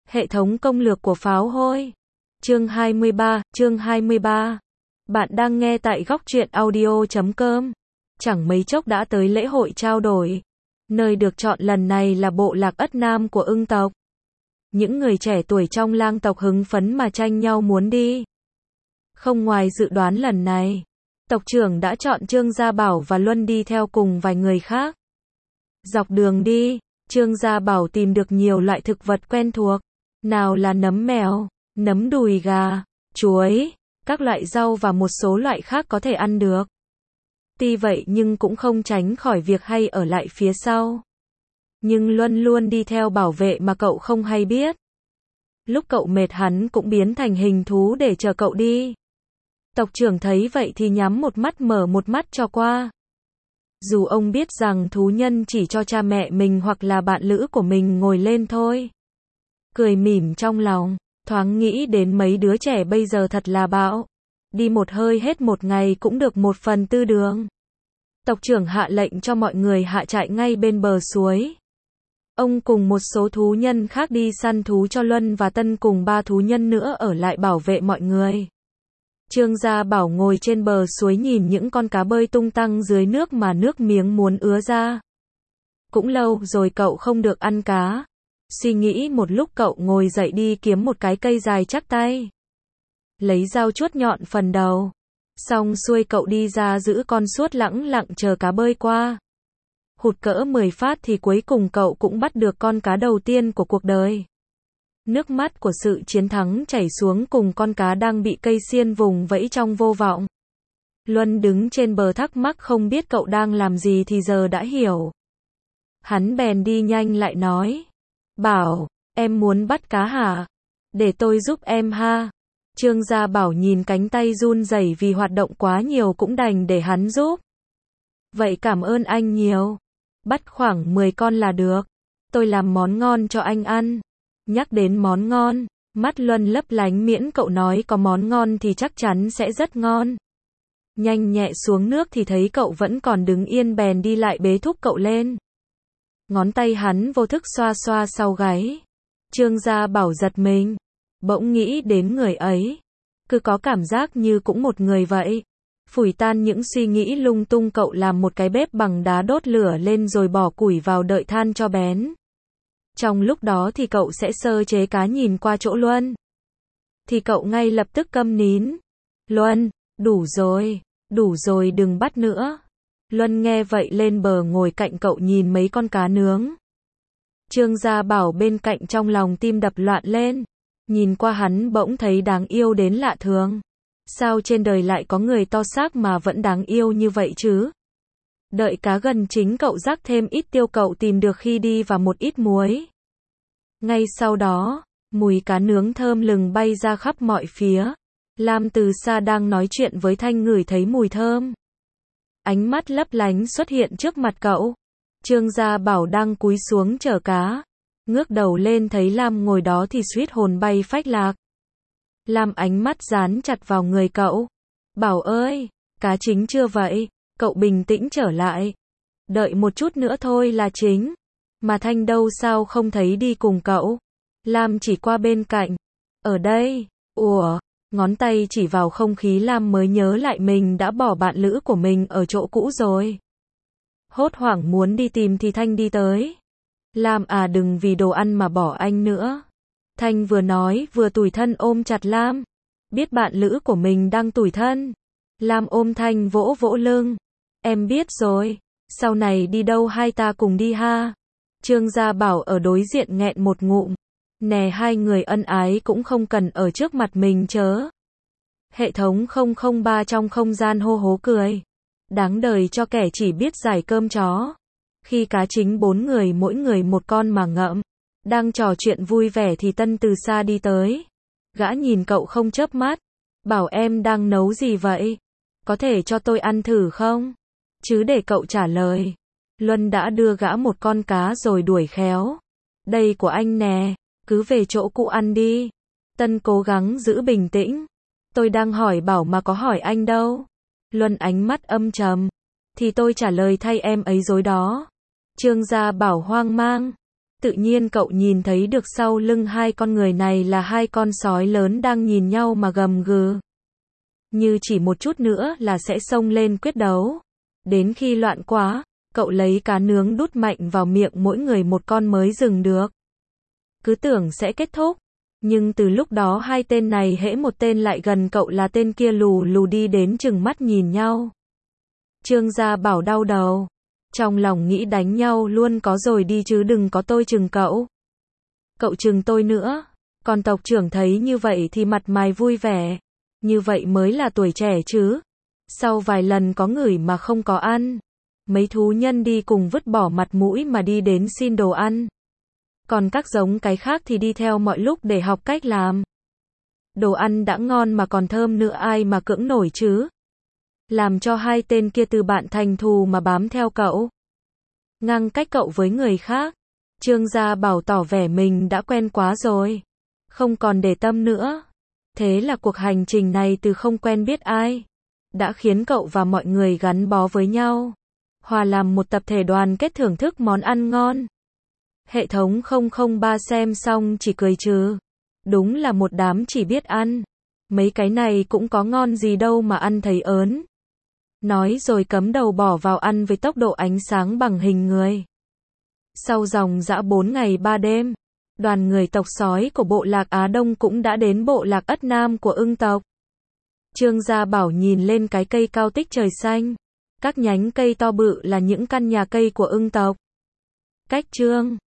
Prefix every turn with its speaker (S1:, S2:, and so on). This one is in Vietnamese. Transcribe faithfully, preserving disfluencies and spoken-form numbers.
S1: Hệ thống công lược của pháo hôi. Chương hai mươi ba, chương hai mươi ba. Bạn đang nghe tại góc truyện audio chấm com. Chẳng mấy chốc đã tới lễ hội trao đổi. Nơi được chọn lần này là bộ lạc Ất Nam của Ưng tộc. Những người trẻ tuổi trong lang tộc hứng phấn mà tranh nhau muốn đi. Không ngoài dự đoán lần này, tộc trưởng đã chọn Trương Gia Bảo và Luân đi theo cùng vài người khác. Dọc đường đi, Trương Gia Bảo tìm được nhiều loại thực vật quen thuộc. Nào là nấm mèo, nấm đùi gà, chuối, các loại rau và một số loại khác có thể ăn được. Tuy vậy nhưng cũng không tránh khỏi việc hay ở lại phía sau. Nhưng Luân luôn đi theo bảo vệ mà cậu không hay biết. Lúc cậu mệt hắn cũng biến thành hình thú để chờ cậu đi. Tộc trưởng thấy vậy thì nhắm một mắt mở một mắt cho qua. Dù ông biết rằng thú nhân chỉ cho cha mẹ mình hoặc là bạn lữ của mình ngồi lên thôi. Cười mỉm trong lòng, thoáng nghĩ đến mấy đứa trẻ bây giờ thật là bạo. Đi một hơi hết một ngày cũng được một phần tư đường. Tộc trưởng hạ lệnh cho mọi người hạ trại ngay bên bờ suối. Ông cùng một số thú nhân khác đi săn thú cho Luân và Tân cùng ba thú nhân nữa ở lại bảo vệ mọi người. Trương Gia Bảo ngồi trên bờ suối nhìn những con cá bơi tung tăng dưới nước mà nước miếng muốn ứa ra. Cũng lâu rồi cậu không được ăn cá. Suy nghĩ một lúc cậu ngồi dậy đi kiếm một cái cây dài chắc tay. Lấy dao chuốt nhọn phần đầu. Xong xuôi cậu đi ra giữ con suốt lẳng lặng chờ cá bơi qua. Hụt cỡ mười phát thì cuối cùng cậu cũng bắt được con cá đầu tiên của cuộc đời. Nước mắt của sự chiến thắng chảy xuống cùng con cá đang bị cây xiên vùng vẫy trong vô vọng. Luân đứng trên bờ thắc mắc không biết cậu đang làm gì thì giờ đã hiểu. Hắn bèn đi nhanh lại nói. Bảo, em muốn bắt cá hả? Để tôi giúp em ha. Trương Gia Bảo nhìn cánh tay run rẩy vì hoạt động quá nhiều cũng đành để hắn giúp. Vậy cảm ơn anh nhiều. Bắt khoảng mười con là được. Tôi làm món ngon cho anh ăn. Nhắc đến món ngon, mắt Luân lấp lánh miễn cậu nói có món ngon thì chắc chắn sẽ rất ngon. Nhanh nhẹ xuống nước thì thấy cậu vẫn còn đứng yên bèn đi lại bế thúc cậu lên. Ngón tay hắn vô thức xoa xoa sau gáy. Trương Gia Bảo giật mình. Bỗng nghĩ đến người ấy. Cứ có cảm giác như cũng một người vậy. Phủi tan những suy nghĩ lung tung cậu làm một cái bếp bằng đá đốt lửa lên rồi bỏ củi vào đợi than cho bén. Trong lúc đó thì cậu sẽ sơ chế cá nhìn qua chỗ Luân. Thì cậu ngay lập tức câm nín. Luân, đủ rồi, đủ rồi đừng bắt nữa. Luân nghe vậy lên bờ ngồi cạnh cậu nhìn mấy con cá nướng. Trương Gia Bảo bên cạnh trong lòng tim đập loạn lên. Nhìn qua hắn bỗng thấy đáng yêu đến lạ thường. Sao trên đời lại có người to xác mà vẫn đáng yêu như vậy chứ? Đợi cá gần chính cậu rắc thêm ít tiêu cậu tìm được khi đi và một ít muối. Ngay sau đó, mùi cá nướng thơm lừng bay ra khắp mọi phía. Lam từ xa đang nói chuyện với Thanh ngửi thấy mùi thơm. Ánh mắt lấp lánh xuất hiện trước mặt cậu. Trương Gia Bảo đang cúi xuống chở cá. Ngước đầu lên thấy Lam ngồi đó thì suýt hồn bay phách lạc. Lam ánh mắt dán chặt vào người cậu. Bảo ơi, cá chính chưa vậy? Cậu bình tĩnh trở lại. Đợi một chút nữa thôi là chính. Mà Thanh đâu sao không thấy đi cùng cậu? Lam chỉ qua bên cạnh. Ở đây. Ủa, ngón tay chỉ vào không khí Lam mới nhớ lại mình đã bỏ bạn lữ của mình ở chỗ cũ rồi. Hốt hoảng muốn đi tìm thì Thanh đi tới. Lam à đừng vì đồ ăn mà bỏ anh nữa. Thanh vừa nói vừa tủi thân ôm chặt Lam. Biết bạn lữ của mình đang tủi thân. Lam ôm Thanh vỗ vỗ lưng. Em biết rồi, sau này đi đâu hai ta cùng đi ha. Trương Gia Bảo ở đối diện nghẹn một ngụm. Nè hai người ân ái cũng không cần ở trước mặt mình chớ. Hệ thống không không ba trong không gian hô hố cười. Đáng đời cho kẻ chỉ biết giải cơm chó. Khi cá chính bốn người mỗi người một con mà ngậm. Đang trò chuyện vui vẻ thì Tân từ xa đi tới. Gã nhìn cậu không chớp mắt. Bảo em đang nấu gì vậy? Có thể cho tôi ăn thử không? Chứ để cậu trả lời. Luân đã đưa gã một con cá rồi đuổi khéo. Đây của anh nè, cứ về chỗ cũ ăn đi. Tân cố gắng giữ bình tĩnh. Tôi đang hỏi Bảo mà có hỏi anh đâu. Luân ánh mắt âm trầm. Thì tôi trả lời thay em ấy dối đó. Trương Gia Bảo hoang mang. Tự nhiên cậu nhìn thấy được sau lưng hai con người này là hai con sói lớn đang nhìn nhau mà gầm gừ. Như chỉ một chút nữa là sẽ xông lên quyết đấu. Đến khi loạn quá, cậu lấy cá nướng đút mạnh vào miệng mỗi người một con mới dừng được. Cứ tưởng sẽ kết thúc. Nhưng từ lúc đó hai tên này hễ một tên lại gần cậu là tên kia lù lù đi đến chừng mắt nhìn nhau. Trương Gia Bảo đau đầu. Trong lòng nghĩ đánh nhau luôn có rồi đi chứ đừng có tôi chừng cậu. Cậu chừng tôi nữa. Còn tộc trưởng thấy như vậy thì mặt mày vui vẻ. Như vậy mới là tuổi trẻ chứ. Sau vài lần có ngửi mà không có ăn. Mấy thú nhân đi cùng vứt bỏ mặt mũi mà đi đến xin đồ ăn. Còn các giống cái khác thì đi theo mọi lúc để học cách làm. Đồ ăn đã ngon mà còn thơm nữa ai mà cưỡng nổi chứ. Làm cho hai tên kia từ bạn thành thù mà bám theo cậu. Ngăn cách cậu với người khác. Trương Gia Bảo tỏ vẻ mình đã quen quá rồi. Không còn để tâm nữa. Thế là cuộc hành trình này từ không quen biết ai. Đã khiến cậu và mọi người gắn bó với nhau. Hòa làm một tập thể đoàn kết thưởng thức món ăn ngon. Hệ thống không không ba xem xong chỉ cười trừ. Đúng là một đám chỉ biết ăn. Mấy cái này cũng có ngon gì đâu mà ăn thấy ớn. Nói rồi cắm đầu bỏ vào ăn với tốc độ ánh sáng bằng hình người. Sau dòng dã bốn ngày ba đêm, đoàn người tộc sói của bộ lạc Á Đông cũng đã đến bộ lạc Ất Nam của ưng tộc. Trương Gia Bảo nhìn lên cái cây cao tích trời xanh. Các nhánh cây to bự là những căn nhà cây của ưng tộc. Cách Trương